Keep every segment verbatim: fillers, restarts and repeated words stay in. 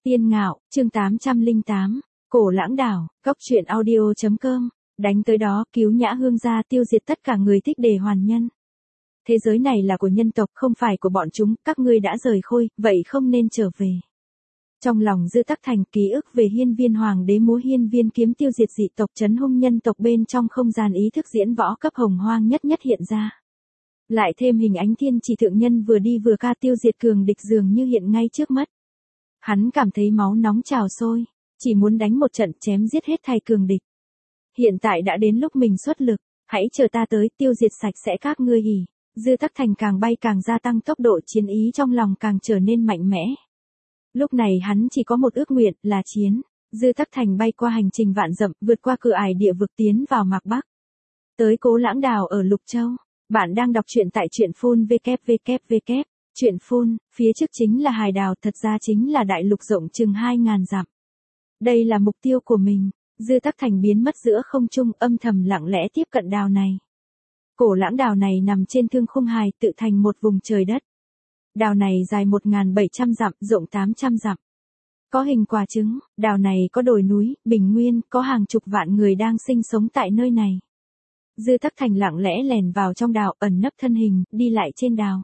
Tiên Ngạo, chương tám trăm lẻ tám, Cổ Lãng Đảo, Cốc truyện audio chấm com, đánh tới đó, cứu Nhã Hương gia tiêu diệt tất cả người thích đề hoàn nhân. Thế giới này là của nhân tộc không phải của bọn chúng, các ngươi đã rời khôi, vậy không nên trở về. Trong lòng Dư Tắc Thành ký ức về hiên viên hoàng đế múa hiên viên kiếm tiêu diệt dị tộc trấn hung nhân tộc bên trong không gian ý thức diễn võ cấp hồng hoang nhất nhất hiện ra. Lại thêm hình ánh thiên chỉ thượng nhân vừa đi vừa ca tiêu diệt cường địch dường như hiện ngay trước mắt. Hắn cảm thấy máu nóng trào sôi, chỉ muốn đánh một trận chém giết hết thảy cường địch. Hiện tại đã đến lúc mình xuất lực, hãy chờ ta tới tiêu diệt sạch sẽ các ngươi hỉ. Dư Tắc Thành càng bay càng gia tăng tốc độ chiến ý trong lòng càng trở nên mạnh mẽ. Lúc này hắn chỉ có một ước nguyện là chiến. Dư Tắc Thành bay qua hành trình vạn dặm, vượt qua cửa ải địa vực tiến vào Mạc Bắc. Tới Cố Lãng Đảo ở Lục Châu. Bạn đang đọc truyện tại truyện phun vê kép vê kép vê kép. Truyện phun, phía trước chính là hải đảo, thật ra chính là đại lục rộng chừng hai ngàn dặm. Đây là mục tiêu của mình. Dư Tắc Thành biến mất giữa không trung, âm thầm lặng lẽ tiếp cận đảo này. Cổ Lãng Đảo này nằm trên thương khung hài, tự thành một vùng trời đất. Đảo này dài một nghìn bảy trăm dặm, rộng tám trăm dặm. Có hình quả trứng, đảo này có đồi núi, bình nguyên, có hàng chục vạn người đang sinh sống tại nơi này. Dư Tắc Thành lặng lẽ lèn vào trong đảo, ẩn nấp thân hình, đi lại trên đảo.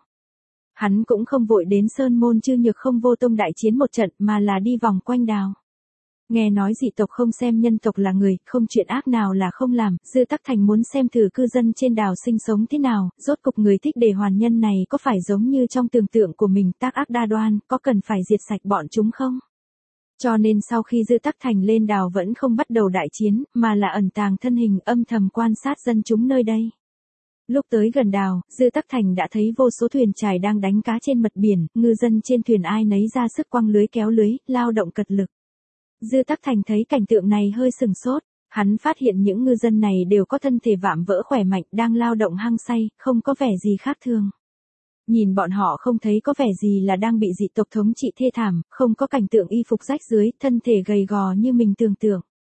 Hắn cũng không vội đến Sơn Môn Chư Nhược Không Vô Tông đại chiến một trận mà là đi vòng quanh đảo. Nghe nói dị tộc không xem nhân tộc là người, không chuyện ác nào là không làm, Dư Tắc Thành muốn xem thử cư dân trên đảo sinh sống thế nào, rốt cục người thích đề hoàn nhân này có phải giống như trong tưởng tượng của mình tác ác đa đoan, có cần phải diệt sạch bọn chúng không? Cho nên sau khi Dư Tắc Thành lên đảo vẫn không bắt đầu đại chiến, mà là ẩn tàng thân hình âm thầm quan sát dân chúng nơi đây. Lúc tới gần đảo, Dư Tắc Thành đã thấy vô số thuyền chài đang đánh cá trên mặt biển, ngư dân trên thuyền ai nấy ra sức quăng lưới kéo lưới, lao động cật lực. Dư Tắc Thành thấy cảnh tượng này hơi sừng sốt, hắn phát hiện những ngư dân này đều có thân thể vạm vỡ khỏe mạnh, đang lao động hăng say, không có vẻ gì khác thường. Nhìn bọn họ không thấy có vẻ gì là đang bị dị tộc thống trị thê thảm, không có cảnh tượng y phục rách rưới, thân thể gầy gò như mình tưởng tượng.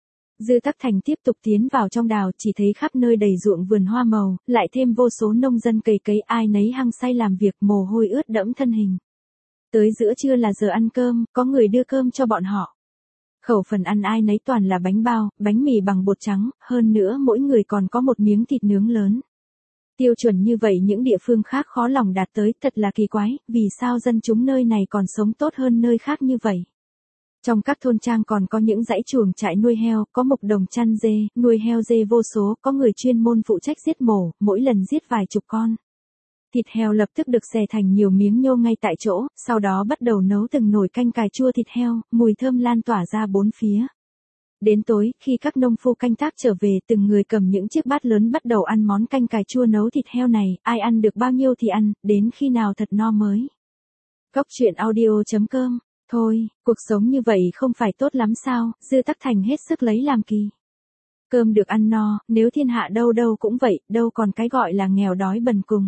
Dư Tắc Thành tiếp tục tiến vào trong đảo, chỉ thấy khắp nơi đầy ruộng vườn hoa màu, lại thêm vô số nông dân cày cấy ai nấy hăng say làm việc, mồ hôi ướt đẫm thân hình. Tới giữa trưa là giờ ăn cơm, có người đưa cơm cho bọn họ. Khẩu phần ăn ai nấy toàn là bánh bao, bánh mì bằng bột trắng, hơn nữa mỗi người còn có một miếng thịt nướng lớn. Tiêu chuẩn như vậy những địa phương khác khó lòng đạt tới, thật là kỳ quái, vì sao dân chúng nơi này còn sống tốt hơn nơi khác như vậy. Trong các thôn trang còn có những dãy chuồng trại nuôi heo, có mục đồng chăn dê, nuôi heo dê vô số, có người chuyên môn phụ trách giết mổ, mỗi lần giết vài chục con. Thịt heo lập tức được xẻ thành nhiều miếng nhô ngay tại chỗ, sau đó bắt đầu nấu từng nồi canh cà chua thịt heo, mùi thơm lan tỏa ra bốn phía. Đến tối, khi các nông phu canh tác trở về, từng người cầm những chiếc bát lớn bắt đầu ăn món canh cà chua nấu thịt heo này, ai ăn được bao nhiêu thì ăn, đến khi nào thật no mới. Cốc truyện audio chấm com. Thôi, cuộc sống như vậy không phải tốt lắm sao, Dư Tắc Thành hết sức lấy làm kỳ. Cơm được ăn no, nếu thiên hạ đâu đâu cũng vậy, đâu còn cái gọi là nghèo đói bần cùng.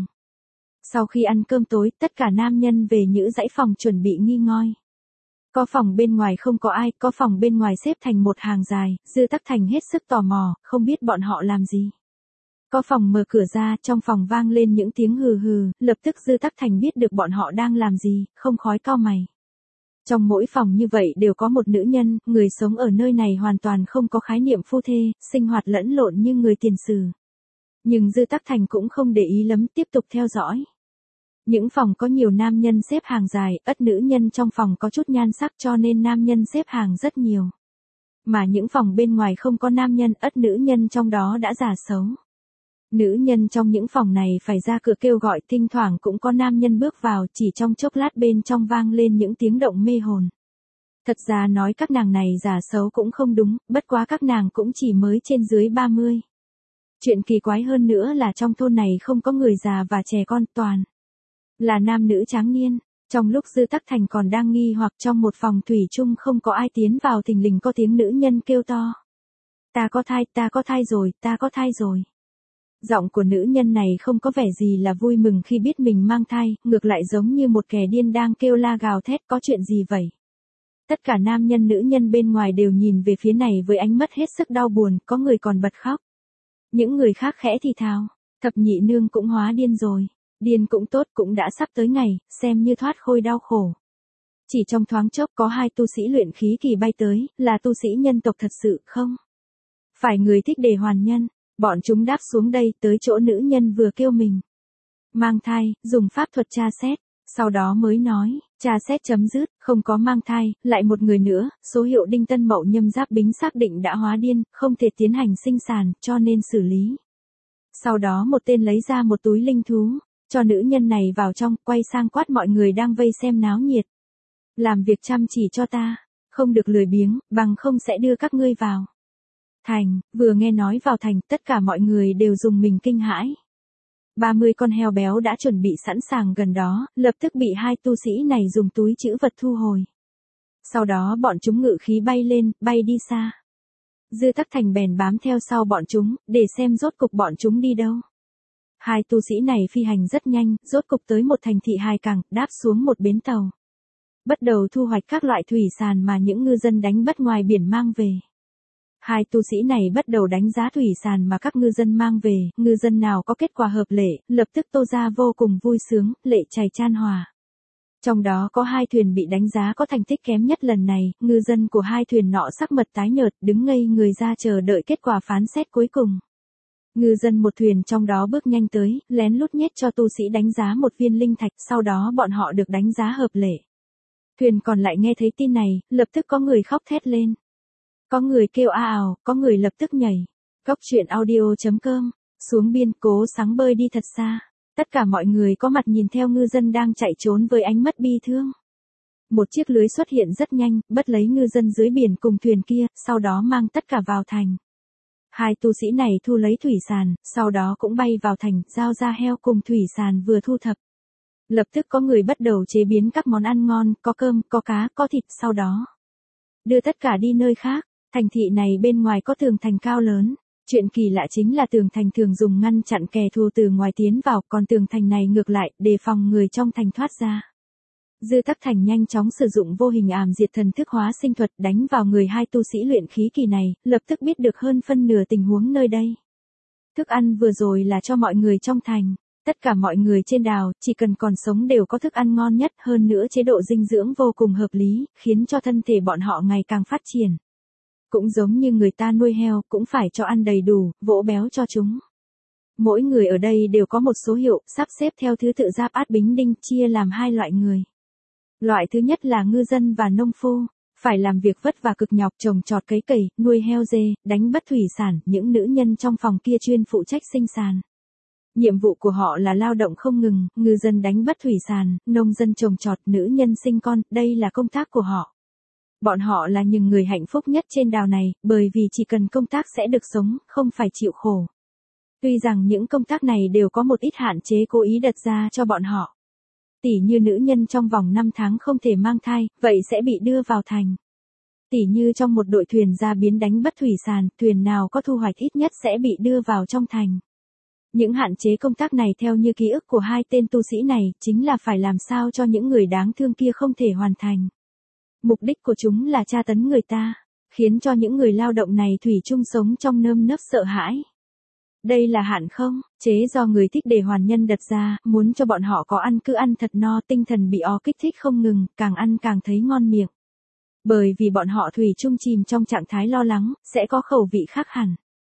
Sau khi ăn cơm tối, tất cả nam nhân về những dãy phòng chuẩn bị nghỉ ngơi. Có phòng bên ngoài không có ai, có phòng bên ngoài xếp thành một hàng dài, Dư Tắc Thành hết sức tò mò, không biết bọn họ làm gì. Có phòng mở cửa ra, trong phòng vang lên những tiếng hừ hừ, lập tức Dư Tắc Thành biết được bọn họ đang làm gì, không khói cau mày. Trong mỗi phòng như vậy đều có một nữ nhân, người sống ở nơi này hoàn toàn không có khái niệm phu thê, sinh hoạt lẫn lộn như người tiền sử. Nhưng Dư Tắc Thành cũng không để ý lắm, tiếp tục theo dõi. Những phòng có nhiều nam nhân xếp hàng dài, ắt nữ nhân trong phòng có chút nhan sắc cho nên nam nhân xếp hàng rất nhiều. Mà những phòng bên ngoài không có nam nhân, ắt nữ nhân trong đó đã già xấu. Nữ nhân trong những phòng này phải ra cửa kêu gọi, thỉnh thoảng cũng có nam nhân bước vào, chỉ trong chốc lát bên trong vang lên những tiếng động mê hồn. Thật ra nói các nàng này già xấu cũng không đúng, bất quá các nàng cũng chỉ mới trên dưới ba mươi. Chuyện kỳ quái hơn nữa là trong thôn này không có người già và trẻ con, toàn là nam nữ tráng niên. Trong lúc Dư Tắc Thành còn đang nghi hoặc trong một phòng thủy chung không có ai tiến vào, thình lình có tiếng nữ nhân kêu to. Ta có thai, ta có thai rồi, ta có thai rồi. Giọng của nữ nhân này không có vẻ gì là vui mừng khi biết mình mang thai, ngược lại giống như một kẻ điên đang kêu la gào thét, có chuyện gì vậy? Tất cả nam nhân nữ nhân bên ngoài đều nhìn về phía này với ánh mắt hết sức đau buồn, có người còn bật khóc. Những người khác khẽ thì thào, thập nhị nương cũng hóa điên rồi. Điên cũng tốt, cũng đã sắp tới ngày, xem như thoát khôi đau khổ. Chỉ trong thoáng chốc có hai tu sĩ luyện khí kỳ bay tới, là tu sĩ nhân tộc thật sự không? Phải người thích đề hoàn nhân, bọn chúng đáp xuống đây tới chỗ nữ nhân vừa kêu mình. Mang thai, dùng pháp thuật tra xét, sau đó mới nói, tra xét chấm dứt, không có mang thai, lại một người nữa, số hiệu đinh tân mậu nhâm giáp bính xác định đã hóa điên, không thể tiến hành sinh sản, cho nên xử lý. Sau đó một tên lấy ra một túi linh thú, cho nữ nhân này vào trong, quay sang quát mọi người đang vây xem náo nhiệt. Làm việc chăm chỉ cho ta, không được lười biếng, bằng không sẽ đưa các ngươi vào thành. Vừa nghe nói vào thành, tất cả mọi người đều dùng mình kinh hãi. ba mươi con heo béo đã chuẩn bị sẵn sàng gần đó, lập tức bị hai tu sĩ này dùng túi trữ vật thu hồi. Sau đó bọn chúng ngự khí bay lên, bay đi xa. Dư Tắc Thành bèn bám theo sau bọn chúng, để xem rốt cục bọn chúng đi đâu. Hai tu sĩ này phi hành rất nhanh, rốt cục tới một thành thị hài cảng, đáp xuống một bến tàu. Bắt đầu thu hoạch các loại thủy sản mà những ngư dân đánh bắt ngoài biển mang về. Hai tu sĩ này bắt đầu đánh giá thủy sản mà các ngư dân mang về, ngư dân nào có kết quả hợp lệ, lập tức Tô ra vô cùng vui sướng, lệ chảy chan hòa. Trong đó có hai thuyền bị đánh giá có thành tích kém nhất lần này, ngư dân của hai thuyền nọ sắc mặt tái nhợt, đứng ngây người ra chờ đợi kết quả phán xét cuối cùng. Ngư dân một thuyền trong đó bước nhanh tới, lén lút nhét cho tu sĩ đánh giá một viên linh thạch, sau đó bọn họ được đánh giá hợp lệ. Thuyền còn lại nghe thấy tin này, lập tức có người khóc thét lên. Có người kêu a ào, có người lập tức nhảy. Góc truyện audio chấm com, xuống biên cố sáng bơi đi thật xa. Tất cả mọi người có mặt nhìn theo ngư dân đang chạy trốn với ánh mắt bi thương. Một chiếc lưới xuất hiện rất nhanh, bắt lấy ngư dân dưới biển cùng thuyền kia, sau đó mang tất cả vào thành. Hai tu sĩ này thu lấy thủy sản, sau đó cũng bay vào thành, giao ra heo cùng thủy sản vừa thu thập. Lập tức có người bắt đầu chế biến các món ăn ngon, có cơm, có cá, có thịt, sau đó đưa tất cả đi nơi khác. Thành thị này bên ngoài có tường thành cao lớn. Chuyện kỳ lạ chính là tường thành thường dùng ngăn chặn kẻ thù từ ngoài tiến vào, còn tường thành này ngược lại, đề phòng người trong thành thoát ra. Dư Tắc Thành nhanh chóng sử dụng vô hình ảm diệt thần thức hóa sinh thuật đánh vào người hai tu sĩ luyện khí kỳ này, lập tức biết được hơn phân nửa tình huống nơi đây. Thức ăn vừa rồi là cho mọi người trong thành. Tất cả mọi người trên đảo, chỉ cần còn sống đều có thức ăn ngon nhất, hơn nữa chế độ dinh dưỡng vô cùng hợp lý, khiến cho thân thể bọn họ ngày càng phát triển. Cũng giống như người ta nuôi heo, cũng phải cho ăn đầy đủ, vỗ béo cho chúng. Mỗi người ở đây đều có một số hiệu, sắp xếp theo thứ tự giáp át bính đinh, chia làm hai loại người. Loại thứ nhất là ngư dân và nông phu, phải làm việc vất vả cực nhọc trồng trọt cấy cày, nuôi heo dê, đánh bắt thủy sản, những nữ nhân trong phòng kia chuyên phụ trách sinh sản. Nhiệm vụ của họ là lao động không ngừng, ngư dân đánh bắt thủy sản, nông dân trồng trọt, nữ nhân sinh con, đây là công tác của họ. Bọn họ là những người hạnh phúc nhất trên đảo này, bởi vì chỉ cần công tác sẽ được sống, không phải chịu khổ. Tuy rằng những công tác này đều có một ít hạn chế cố ý đặt ra cho bọn họ. Tỉ như nữ nhân trong vòng năm tháng không thể mang thai, vậy sẽ bị đưa vào thành. Tỉ như trong một đội thuyền ra biến đánh bắt thủy sản, thuyền nào có thu hoạch ít nhất sẽ bị đưa vào trong thành. Những hạn chế công tác này theo như ký ức của hai tên tu sĩ này, chính là phải làm sao cho những người đáng thương kia không thể hoàn thành. Mục đích của chúng là tra tấn người ta, khiến cho những người lao động này thủy chung sống trong nơm nớp sợ hãi. Đây là hạn không, chế do người thích đề hoàn nhân đặt ra, muốn cho bọn họ có ăn cứ ăn thật no, tinh thần bị o kích thích không ngừng, càng ăn càng thấy ngon miệng. Bởi vì bọn họ thủy chung chìm trong trạng thái lo lắng, sẽ có khẩu vị khác hẳn.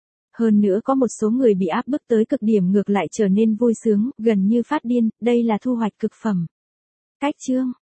Hơn nữa có một số người bị áp bức tới cực điểm ngược lại trở nên vui sướng, gần như phát điên, đây là thu hoạch cực phẩm. Cách chương